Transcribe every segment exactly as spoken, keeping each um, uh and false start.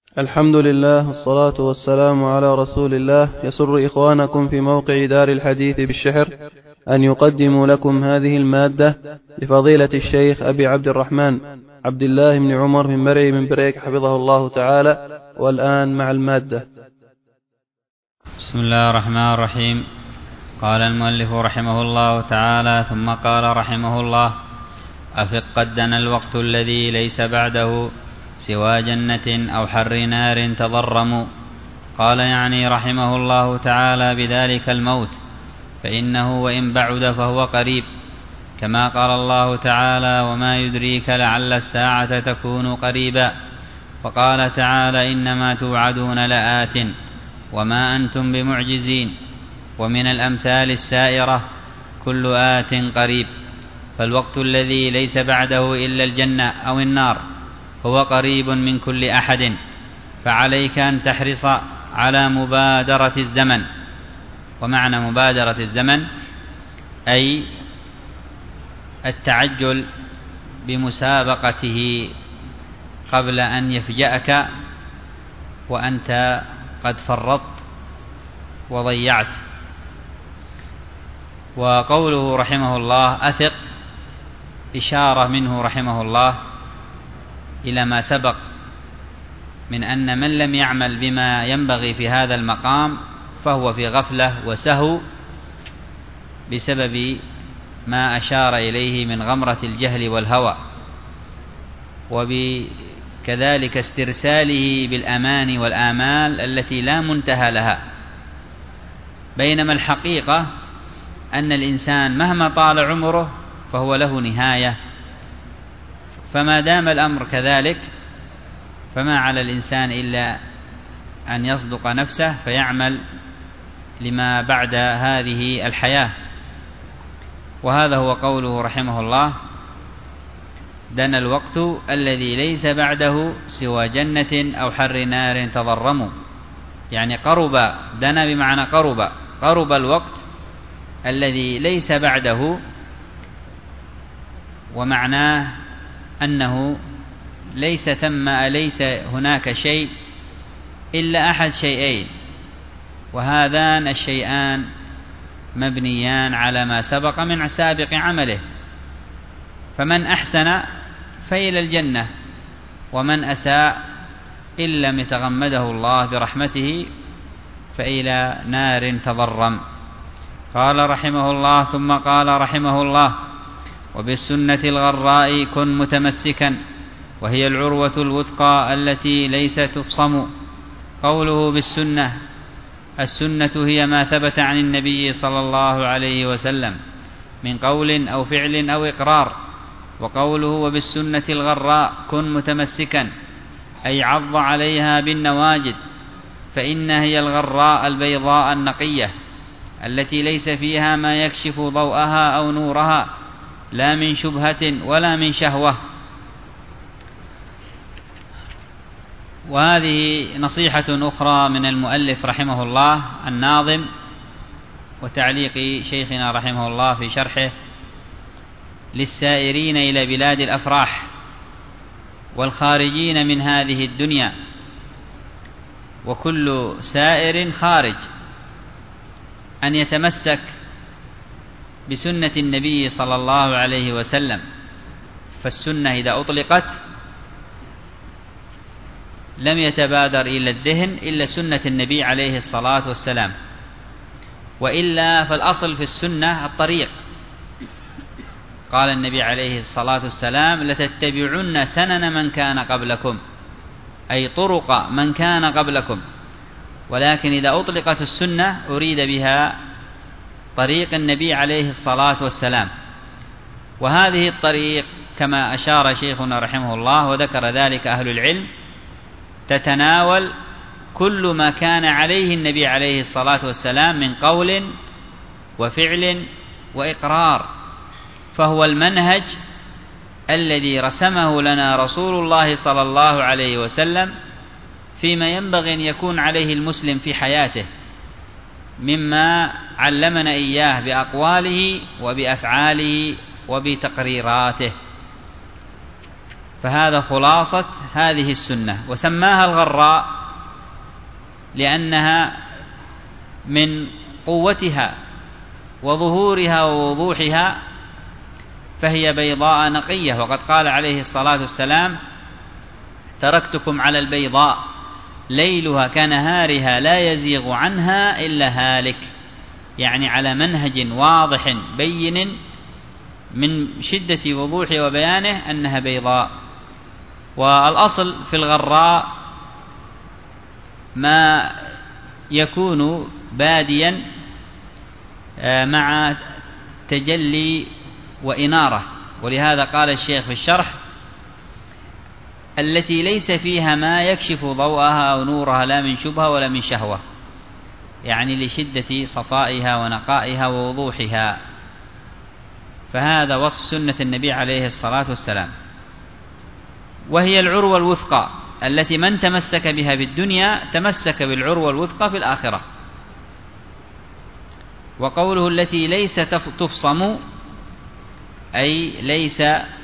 الحمد لله والصلاة والسلام على رسول الله. يسر إخوانكم في موقع دار الحديث بالشحر أن يقدموا لكم هذه المادة لفضيلة الشيخ أبي عبد الرحمن عبد الله بن عمر بن مرعي بن بريك حفظه الله تعالى. والآن مع المادة. بسم الله الرحمن الرحيم. قال المؤلف رحمه الله تعالى: ثم قال رحمه الله: أفق قد دنا الوقت الذي ليس بعده سوى جنة أو حر نار تضرم. قال يعني رحمه الله تعالى بذلك الموت، فإنه وإن بعد فهو قريب، كما قال الله تعالى: وما يدريك لعل الساعة تكون قريبا. وقال تعالى: إنما توعدون لآت وما أنتم بمعجزين. ومن الأمثال السائرة كل آت قريب، فالوقت الذي ليس بعده إلا الجنة أو النار هو قريب من كل أحد، فعليك أن تحرص على مبادرة الزمن. ومعنى مبادرة الزمن أي التعجل بمسابقته قبل أن يفجأك وأنت قد فرطت وضيعت. وقوله رحمه الله أثق إشارة منه رحمه الله إلى ما سبق من أن من لم يعمل بما ينبغي في هذا المقام فهو في غفلة وسهو بسبب ما أشار إليه من غمرة الجهل والهوى، وكذلك استرساله بالأمان والآمال التي لا منتهى لها. بينما الحقيقة أن الإنسان مهما طال عمره فهو له نهاية، فما دام الأمر كذلك فما على الإنسان إلا أن يصدق نفسه فيعمل لما بعد هذه الحياة. وهذا هو قوله رحمه الله: دنا الوقت الذي ليس بعده سوى جنة أو حر نار تضرم. يعني قرب، دنا بمعنى قرب، قرب الوقت الذي ليس بعده، ومعناه أنه ليس ثم ليس هناك شيء إلا أحد شيئين، وهذان الشيئان مبنيان على ما سبق من سابق عمله. فمن أحسن فإلى الجنة، ومن أساء إن لم يتغمده الله برحمته فإلى نار تضرم. قال رحمه الله: ثم قال رحمه الله: وبالسنة الغراء كن متمسكا، وهي العروة الوثقى التي ليس تفصم. قوله بالسنة، السنة هي ما ثبت عن النبي صلى الله عليه وسلم من قول أو فعل أو إقرار. وقوله وبالسنة الغراء كن متمسكا أي عض عليها بالنواجد، فإن هي الغراء البيضاء النقية التي ليس فيها ما يكشف ضوءها أو نورها، لا من شبهة ولا من شهوة. وهذه نصيحة أخرى من المؤلف رحمه الله الناظم، وتعليق شيخنا رحمه الله في شرحه: للسائرين إلى بلاد الأفراح والخارجين من هذه الدنيا، وكل سائر خارج، أن يتمسك بسنة النبي صلى الله عليه وسلم. فالسنة إذا أطلقت لم يتبادر إلى الذهن إلا سنة النبي عليه الصلاة والسلام، وإلا فالأصل في السنة الطريق. قال النبي عليه الصلاة والسلام: لتتبعن سنن من كان قبلكم، أي طرق من كان قبلكم. ولكن إذا أطلقت السنة أريد بها طريق النبي عليه الصلاة والسلام. وهذه الطريق كما أشار شيخنا رحمه الله وذكر ذلك أهل العلم تتناول كل ما كان عليه النبي عليه الصلاة والسلام من قول وفعل وإقرار، فهو المنهج الذي رسمه لنا رسول الله صلى الله عليه وسلم فيما ينبغي أن يكون عليه المسلم في حياته، مما علمنا إياه بأقواله وبأفعاله وبتقريراته. فهذا خلاصة هذه السنة. وسماها الغراء لأنها من قوتها وظهورها ووضوحها فهي بيضاء نقية. وقد قال عليه الصلاة والسلام: تركتكم على البيضاء ليلها كنهارها لا يزيغ عنها إلا هالك، يعني على منهج واضح بين من شدة وضوحه وبيانه أنها بيضاء. والأصل في الغراء ما يكون باديا مع تجلي وإنارة، ولهذا قال الشيخ في الشرح: التي ليس فيها ما يكشف ضوءها أو نورها لا من شبهة ولا من شهوة، يعني لشدة صفائها ونقائها ووضوحها. فهذا وصف سنة النبي عليه الصلاة والسلام. وهي العروة الوثقى التي من تمسك بها في الدنيا تمسك بالعروة الوثقى في الآخرة. وقوله التي ليس تفصم أي ليس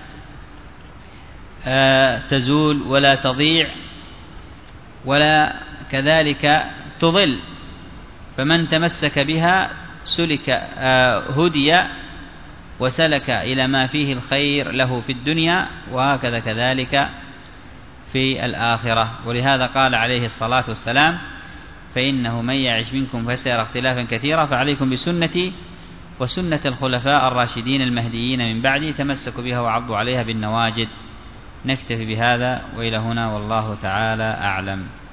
تزول ولا تضيع ولا كذلك تضل، فمن تمسك بها سلك هدي وسلك إلى ما فيه الخير له في الدنيا، وهكذا كذلك في الآخرة. ولهذا قال عليه الصلاة والسلام: فإنه من يعش منكم فسيرى اختلافا كثيرا فعليكم بسنتي وسنة الخلفاء الراشدين المهديين من بعدي تمسكوا بها وعضوا عليها بالنواجذ. نكتفي بهذا وإلى هنا، والله تعالى أعلم.